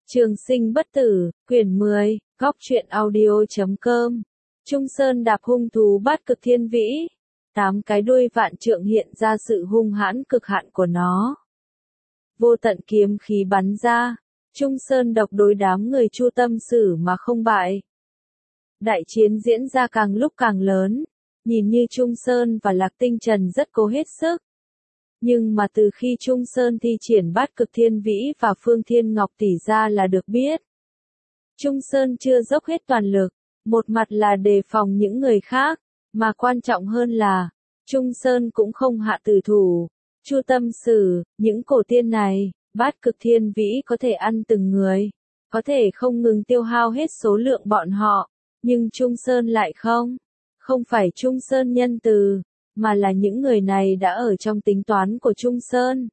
Trường sinh bất tử, quyển 10, góc truyện audio.com. Trung Sơn đạp hung thú bát cực thiên vĩ. 8 cái đuôi vạn trượng hiện ra sự hung hãn cực hạn của nó. Vô tận kiếm khí bắn ra. Trung Sơn độc đối đám người Chu Tâm Sử mà không bại. Đại chiến diễn ra càng lúc càng lớn. Nhìn như Trung Sơn và Lạc Tinh Trần rất cố hết sức. Nhưng mà từ khi Trung Sơn thi triển bát cực thiên vĩ và Phương Thiên Ngọc tỷ ra là được biết. Trung Sơn chưa dốc hết toàn lực, một mặt là đề phòng những người khác, mà quan trọng hơn là, Trung Sơn cũng không hạ tử thủ. Chu Tâm Sử, những cổ tiên này, bát cực thiên vĩ có thể ăn từng người, có thể không ngừng tiêu hao hết số lượng bọn họ, nhưng Trung Sơn lại không. Không phải Trung Sơn nhân từ, mà là những người này đã ở trong tính toán của Trung Sơn.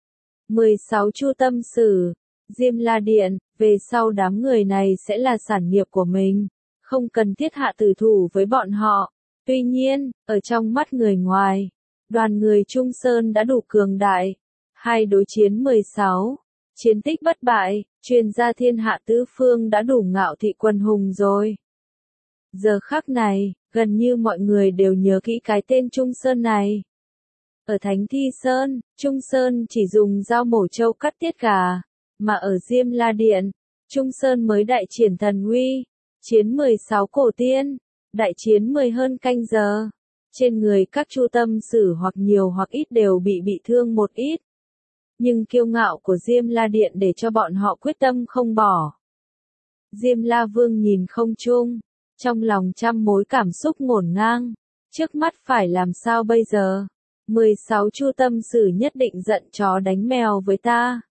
16 Chu Tâm Sử, Diêm La Điện, về sau đám người này sẽ là sản nghiệp của mình, không cần thiết hạ tử thủ với bọn họ. Tuy nhiên, ở trong mắt người ngoài, đoàn người Trung Sơn đã đủ cường đại. Hai đối chiến 16, chiến tích bất bại, truyền ra thiên hạ tứ phương đã đủ ngạo thị quần hùng rồi. Giờ khắc này, gần như mọi người đều nhớ kỹ cái tên Trung Sơn này. Ở Thánh Thi Sơn, Trung Sơn chỉ dùng dao mổ trâu cắt tiết gà, mà ở Diêm La Điện, Trung Sơn mới đại triển thần uy, chiến 16 cổ tiên, đại chiến 10 hơn canh giờ. Trên người các Chu Tâm Sử hoặc nhiều hoặc ít đều bị thương một ít. Nhưng kiêu ngạo của Diêm La Điện để cho bọn họ quyết tâm không bỏ. Diêm La Vương nhìn không trung, trong lòng trăm mối cảm xúc ngổn ngang, trước mắt phải làm sao bây giờ? 16 Chu Tâm Sử nhất định giận chó đánh mèo với ta.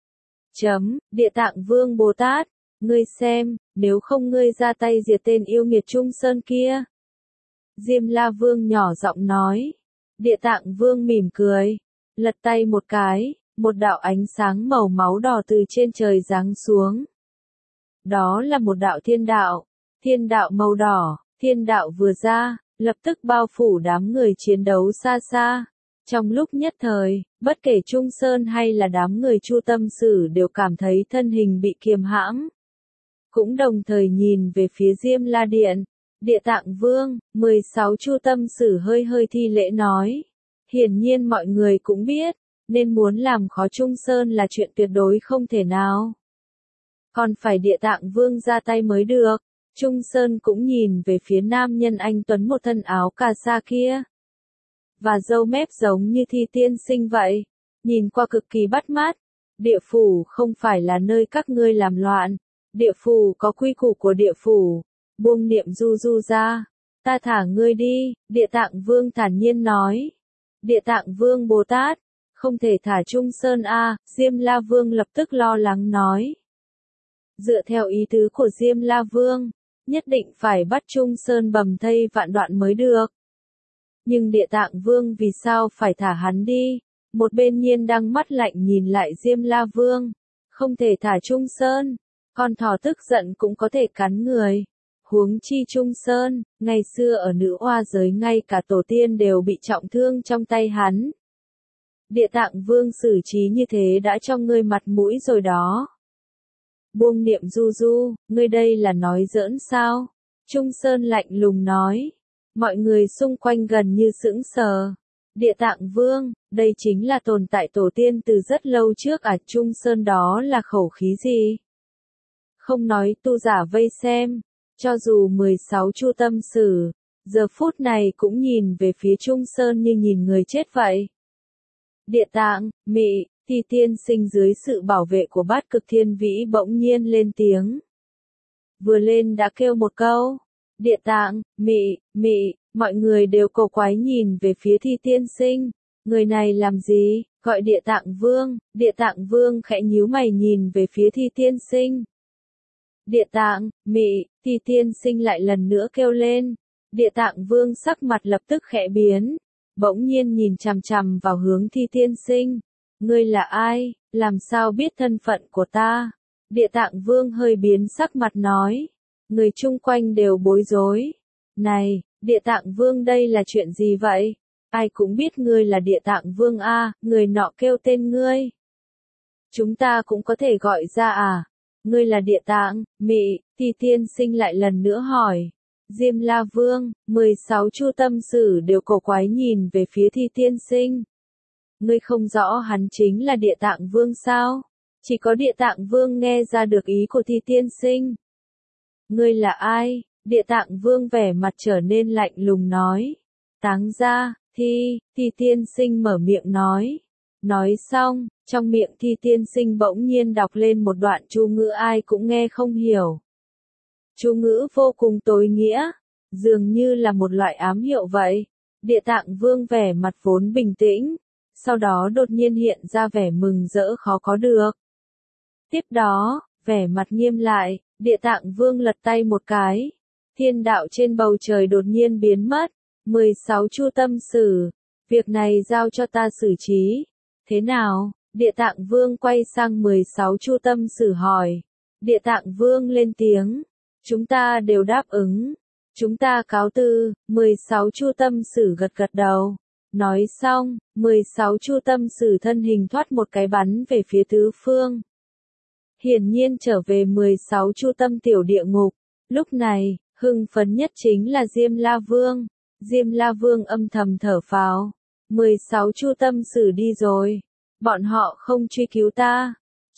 Địa Tạng Vương Bồ Tát, ngươi xem, nếu không ngươi ra tay diệt tên yêu nghiệt Trung Sơn kia. Diêm La Vương nhỏ giọng nói. Địa Tạng Vương mỉm cười, lật tay một cái, một đạo ánh sáng màu máu đỏ từ trên trời giáng xuống. Đó là một đạo thiên đạo màu đỏ, thiên đạo vừa ra, lập tức bao phủ đám người chiến đấu xa xa. Trong lúc nhất thời, bất kể Trung Sơn hay là đám người Chu Tâm Sử đều cảm thấy thân hình bị kiềm hãm. Cũng đồng thời nhìn về phía Diêm La Điện. Địa Tạng Vương, 16 Chu Tâm Sử hơi thi lễ nói. Hiển nhiên mọi người cũng biết, nên muốn làm khó Trung Sơn là chuyện tuyệt đối không thể nào. Còn phải Địa Tạng Vương ra tay mới được. Trung Sơn cũng nhìn về phía nam nhân anh tuấn một thân áo cà sa kia. Và râu mép giống như Thi Tiên Sinh vậy. Nhìn qua cực kỳ bắt mắt. Địa phủ không phải là nơi các ngươi làm loạn. Địa phủ có quy củ của địa phủ. Buông Niệm Du Du ra. Ta thả ngươi đi, Địa Tạng Vương thản nhiên nói. Địa Tạng Vương Bồ Tát, không thể thả Trung Sơn a. Diêm La Vương lập tức lo lắng nói. Dựa theo ý tứ của Diêm La Vương, nhất định phải bắt Trung Sơn bầm thây vạn đoạn mới được. Nhưng Địa Tạng Vương vì sao phải thả hắn đi? Một bên Nhiên đang mắt lạnh nhìn lại Diêm La Vương. Không thể thả Trung Sơn, con thỏ tức giận cũng có thể cắn người. Huống chi Trung Sơn, ngày xưa ở nữ oa giới ngay cả tổ tiên đều bị trọng thương trong tay hắn. Địa Tạng Vương xử trí như thế đã cho ngươi mặt mũi rồi đó. Buông Niệm Du Du, ngươi đây là nói giỡn sao? Trung Sơn lạnh lùng nói. Mọi người xung quanh gần như sững sờ. Địa Tạng Vương, đây chính là tồn tại tổ tiên từ rất lâu trước à? Trung Sơn đó là khẩu khí gì? Không nói tu giả vây xem, cho dù 16 Chu Tâm Sử, giờ phút này cũng nhìn về phía Trung Sơn như nhìn người chết vậy. Địa Tạng, Mị, Thi Tiên Sinh dưới sự bảo vệ của bát cực thiên vĩ bỗng nhiên lên tiếng. Vừa lên đã kêu một câu. Địa Tạng, Mị, mọi người đều cổ quái nhìn về phía Thi Tiên Sinh. Người này làm gì? Gọi Địa Tạng Vương. Địa Tạng Vương khẽ nhíu mày nhìn về phía Thi Tiên Sinh. Địa Tạng, Mị, Thi Tiên Sinh lại lần nữa kêu lên. Địa Tạng Vương sắc mặt lập tức khẽ biến. Bỗng nhiên nhìn chằm chằm vào hướng Thi Tiên Sinh. Ngươi là ai? Làm sao biết thân phận của ta? Địa Tạng Vương hơi biến sắc mặt nói. Người chung quanh đều bối rối. Này, Địa Tạng Vương đây là chuyện gì vậy? Ai cũng biết ngươi là Địa Tạng Vương a. Người nọ kêu tên ngươi. Chúng ta cũng có thể gọi ra à? Ngươi là Địa Tạng, Mị, thì tiên sinh lại lần nữa hỏi. Diêm La Vương, 16 chu tâm sử đều cổ quái nhìn về phía Thi tiên sinh. Ngươi không rõ hắn chính là Địa Tạng Vương sao? Chỉ có Địa Tạng Vương nghe ra được ý của Thi tiên sinh. Ngươi là ai? Địa Tạng Vương vẻ mặt trở nên lạnh lùng nói. Táng gia, Thi tiên sinh mở miệng nói. Nói xong, trong miệng Thi tiên sinh bỗng nhiên đọc lên một đoạn chú ngữ ai cũng nghe không hiểu. Chú ngữ vô cùng tối nghĩa, dường như là một loại ám hiệu vậy. Địa Tạng Vương vẻ mặt vốn bình tĩnh, sau đó đột nhiên hiện ra vẻ mừng rỡ khó có được. Tiếp đó, vẻ mặt nghiêm lại, Địa Tạng Vương lật tay một cái. Thiên đạo trên bầu trời đột nhiên biến mất. 16 chu tâm sử, việc này giao cho ta xử trí. Thế nào? Địa Tạng Vương quay sang 16 chu tâm sử hỏi. Địa Tạng Vương lên tiếng. Chúng ta đều đáp ứng. Chúng ta cáo từ. 16 chu tâm sử gật gật đầu. Nói xong, 16 chu tâm sử thân hình thoát một cái bắn về phía tứ phương. Hiển nhiên trở về 16 chu tâm tiểu địa ngục. Lúc này, hưng phấn nhất chính là Diêm La Vương. Diêm La Vương âm thầm thở phào. 16 chu tâm sử đi rồi. Bọn họ không truy cứu ta.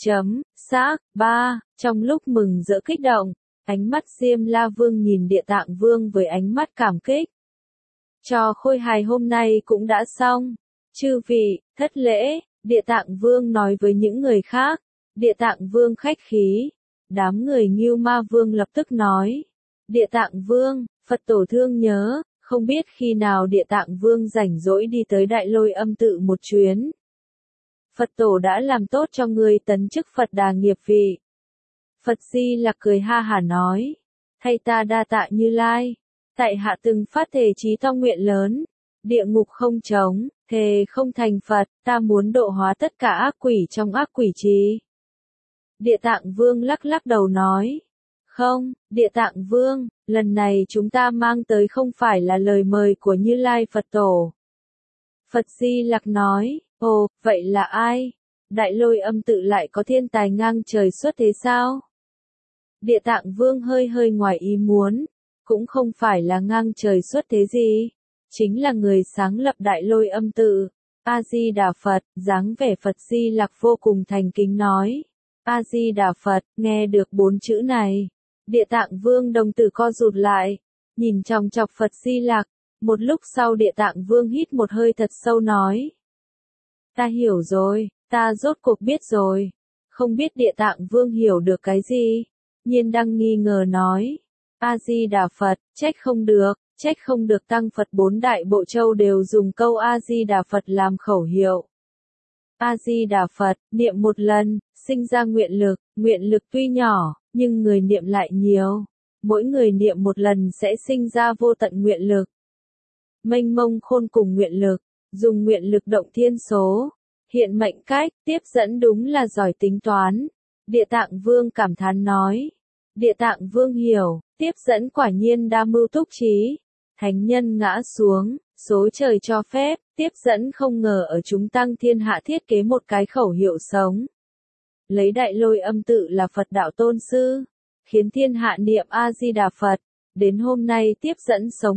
Xác, 3. Trong lúc mừng rỡ kích động, ánh mắt Diêm La Vương nhìn Địa Tạng Vương với ánh mắt cảm kích. Trò khôi hài hôm nay cũng đã xong. Chư vị, thất lễ, Địa Tạng Vương nói với những người khác. Địa Tạng Vương khách khí. Đám người Ngưu Ma Vương lập tức nói. Địa Tạng Vương, Phật tổ thương nhớ, không biết khi nào Địa Tạng Vương rảnh rỗi đi tới Đại Lôi Âm tự một chuyến. Phật tổ đã làm tốt cho người tấn chức Phật Đà nghiệp vị. Phật Di Lặc cười ha hả nói. Thay ta đa tạ Như Lai. Tại hạ từng phát thề chí to nguyện lớn. Địa ngục không trống, thề không thành Phật, ta muốn độ hóa tất cả ác quỷ trong ác quỷ trì. Địa Tạng Vương lắc lắc đầu nói. Không, Địa Tạng Vương, lần này chúng ta mang tới không phải là lời mời của Như Lai Phật Tổ. Phật Di Lặc nói, ồ, vậy là ai? Đại Lôi Âm tự lại có thiên tài ngang trời xuất thế sao? Địa Tạng Vương hơi hơi ngoài ý muốn, cũng không phải là ngang trời xuất thế gì, chính là người sáng lập Đại Lôi Âm tự. A-di-đà Phật, dáng vẻ Phật Di Lặc vô cùng thành kính nói. A-di-đà Phật, nghe được 4 chữ này. Địa Tạng Vương đồng tử co rụt lại, nhìn chòng chọc Phật Di Lặc. Một lúc sau Địa Tạng Vương hít một hơi thật sâu nói. Ta hiểu rồi, ta rốt cuộc biết rồi. Không biết Địa Tạng Vương hiểu được cái gì? Nhiên Đăng nghi ngờ nói. A-di-đà Phật, trách không được tăng Phật 4 đại bộ châu đều dùng câu A-di-đà Phật làm khẩu hiệu. A-di-đà Phật, niệm một lần, sinh ra nguyện lực tuy nhỏ, nhưng người niệm lại nhiều. Mỗi người niệm một lần sẽ sinh ra vô tận nguyện lực. Mênh mông khôn cùng nguyện lực, dùng nguyện lực động thiên số, hiện mệnh cách, tiếp dẫn đúng là giỏi tính toán. Địa Tạng Vương cảm thán nói. Địa Tạng Vương hiểu, tiếp dẫn quả nhiên đa mưu túc trí. Thánh nhân ngã xuống, số trời cho phép, tiếp dẫn không ngờ ở chúng tăng thiên hạ thiết kế một cái khẩu hiệu sống. Lấy Đại Lôi Âm tự là Phật đạo tôn sư, khiến thiên hạ niệm A-di-đà Phật, đến hôm nay tiếp dẫn sống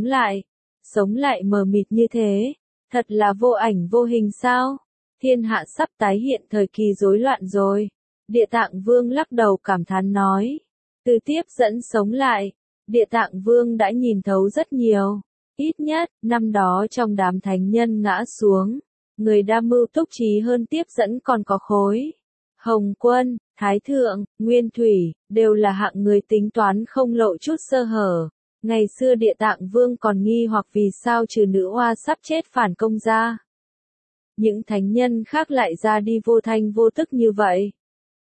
lại mờ mịt như thế, thật là vô ảnh vô hình sao? Thiên hạ sắp tái hiện thời kỳ rối loạn rồi. Địa Tạng Vương lắc đầu cảm thán nói, từ tiếp dẫn sống lại, Địa Tạng Vương đã nhìn thấu rất nhiều. Ít nhất, năm đó trong đám thánh nhân ngã xuống, người đa mưu túc trí hơn tiếp dẫn còn có Khối Hồng Quân, Thái Thượng, Nguyên Thủy, đều là hạng người tính toán không lộ chút sơ hở. Ngày xưa Địa Tạng Vương còn nghi hoặc vì sao trừ nữ oa sắp chết phản công ra. Những thánh nhân khác lại ra đi vô thanh vô tức như vậy.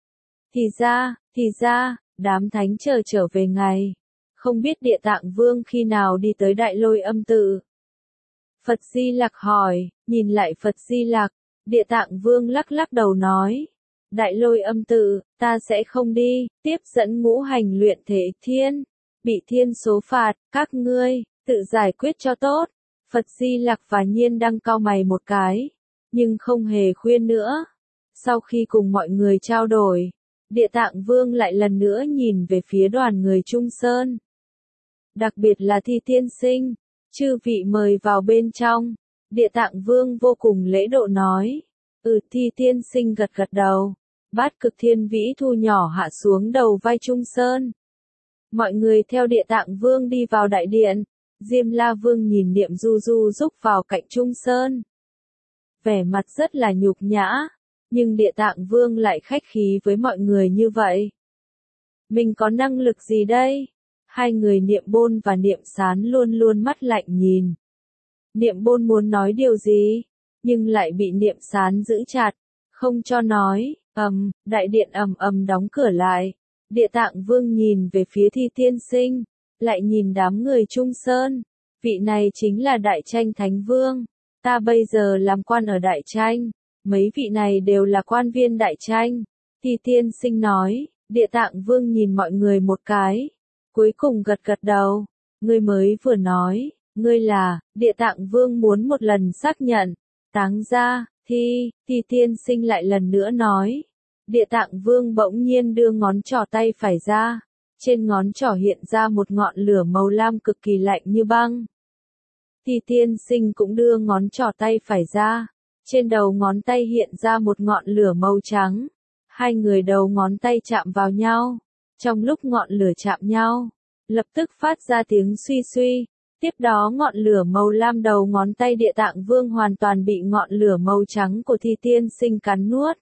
Thì ra, đám thánh trở về ngày. Không biết Địa Tạng Vương khi nào đi tới Đại Lôi Âm tự. Phật Di Lặc hỏi, nhìn lại Phật Di Lặc, Địa Tạng Vương lắc lắc đầu nói. Đại Lôi Âm tự, ta sẽ không đi, tiếp dẫn ngũ hành luyện thể thiên. Bị thiên số phạt, các ngươi, tự giải quyết cho tốt. Phật Di Lặc và Nhiên Đăng cau mày một cái, nhưng không hề khuyên nữa. Sau khi cùng mọi người trao đổi, Địa Tạng Vương lại lần nữa nhìn về phía đoàn người Trung Sơn. Đặc biệt là Thi Tiên Sinh, chư vị mời vào bên trong. Địa Tạng Vương vô cùng lễ độ nói. Thi Tiên Sinh gật gật đầu. Bát Cực Thiên Vĩ thu nhỏ hạ xuống đầu vai Trung Sơn. Mọi người theo Địa Tạng Vương đi vào đại điện. Diêm La Vương nhìn Niệm Du Du rúc vào cạnh Trung Sơn. Vẻ mặt rất là nhục nhã. Nhưng Địa Tạng Vương lại khách khí với mọi người như vậy. Mình có năng lực gì đây? Hai người Niệm Bôn và Niệm Sán luôn luôn mắt lạnh nhìn. Niệm Bôn muốn nói điều gì, nhưng lại bị Niệm Sán giữ chặt, không cho nói. Đại điện ầm ầm đóng cửa lại. Địa Tạng Vương nhìn về phía Thi Tiên Sinh, lại nhìn đám người Trung Sơn. Vị này chính là Đại Tranh Thánh Vương. Ta bây giờ làm quan ở Đại Tranh. Mấy vị này đều là quan viên Đại Tranh. Thi Tiên Sinh nói. Địa Tạng Vương nhìn mọi người một cái, cuối cùng gật gật đầu. Ngươi mới vừa nói, ngươi là. Địa Tạng Vương muốn một lần xác nhận. Táng gia. Thi Tiên Sinh lại lần nữa nói. Địa Tạng Vương bỗng nhiên đưa ngón trỏ tay phải ra. Trên ngón trỏ hiện ra một ngọn lửa màu lam cực kỳ lạnh như băng. Thi Tiên Sinh cũng đưa ngón trỏ tay phải ra. Trên đầu ngón tay hiện ra một ngọn lửa màu trắng. Hai người đầu ngón tay chạm vào nhau. Trong lúc ngọn lửa chạm nhau, lập tức phát ra tiếng suy suy. Tiếp đó ngọn lửa màu lam đầu ngón tay Địa Tạng Vương hoàn toàn bị ngọn lửa màu trắng của Thi Tiên Sinh cắn nuốt.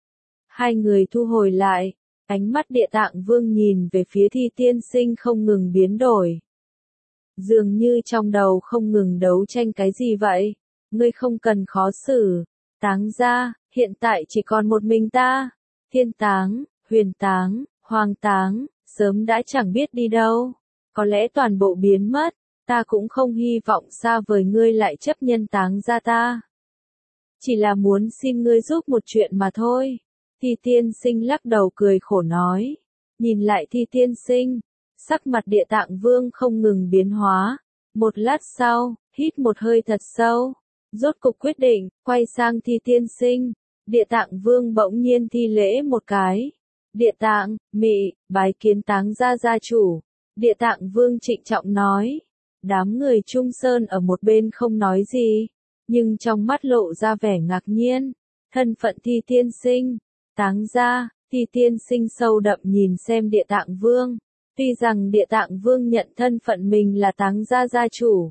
Hai người thu hồi lại, ánh mắt Địa Tạng Vương nhìn về phía Thi Tiên Sinh không ngừng biến đổi. Dường như trong đầu không ngừng đấu tranh cái gì vậy. Ngươi không cần khó xử. Táng gia, hiện tại chỉ còn một mình ta. Thiên Táng, Huyền Táng, Hoàng Táng, sớm đã chẳng biết đi đâu. Có lẽ toàn bộ biến mất. Ta cũng không hy vọng xa vời ngươi lại chấp nhân Táng gia ta. Chỉ là muốn xin ngươi giúp một chuyện mà thôi. Thi Tiên Sinh lắc đầu cười khổ nói. Nhìn lại Thi Tiên Sinh, sắc mặt Địa Tạng Vương không ngừng biến hóa. Một lát sau, hít một hơi thật sâu. Rốt cục quyết định, quay sang Thi Tiên Sinh. Địa Tạng Vương bỗng nhiên thi lễ một cái. Địa Tạng, Mị, bái kiến Táng gia gia chủ. Địa Tạng Vương trịnh trọng nói. Đám người Trung Sơn ở một bên không nói gì, nhưng trong mắt lộ ra vẻ ngạc nhiên. Thân phận Thi Tiên Sinh, Táng gia. Thi Tiên Sinh sâu đậm nhìn xem Địa Tạng Vương. Tuy rằng Địa Tạng Vương nhận thân phận mình là Táng gia gia chủ,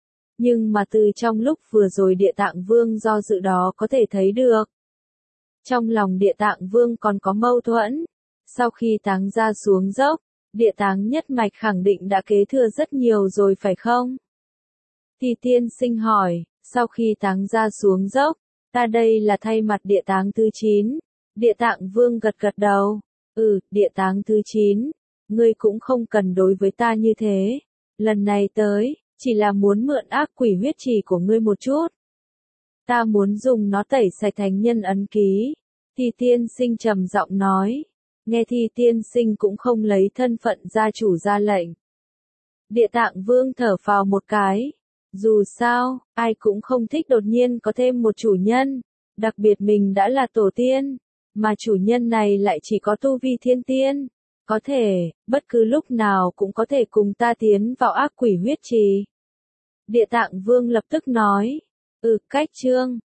nhưng mà từ trong lúc vừa rồi Địa Tạng Vương do dự đó có thể thấy được. Trong lòng Địa Tạng Vương còn có mâu thuẫn. Sau khi Táng gia xuống dốc, Địa Táng nhất mạch khẳng định đã kế thừa rất nhiều rồi phải không? Thi Tiên Sinh hỏi, sau khi Táng gia xuống dốc, ta đây là thay mặt Địa Táng thứ 9. Địa Tạng Vương gật gật đầu. Địa Táng thứ 9. Ngươi cũng không cần đối với ta như thế. Lần này tới, chỉ là muốn mượn ác quỷ huyết trì của ngươi một chút. Ta muốn dùng nó tẩy sạch thánh nhân ấn ký. Thi Tiên Sinh trầm giọng nói. Nghe Thi Tiên Sinh cũng không lấy thân phận gia chủ ra lệnh. Địa Tạng Vương thở phào một cái. Dù sao, ai cũng không thích đột nhiên có thêm một chủ nhân. Đặc biệt mình đã là tổ tiên. Mà chủ nhân này lại chỉ có tu vi thiên tiên. Có thể, bất cứ lúc nào cũng có thể cùng ta tiến vào ác quỷ huyết trì. Địa Tạng Vương lập tức nói. Cách chương.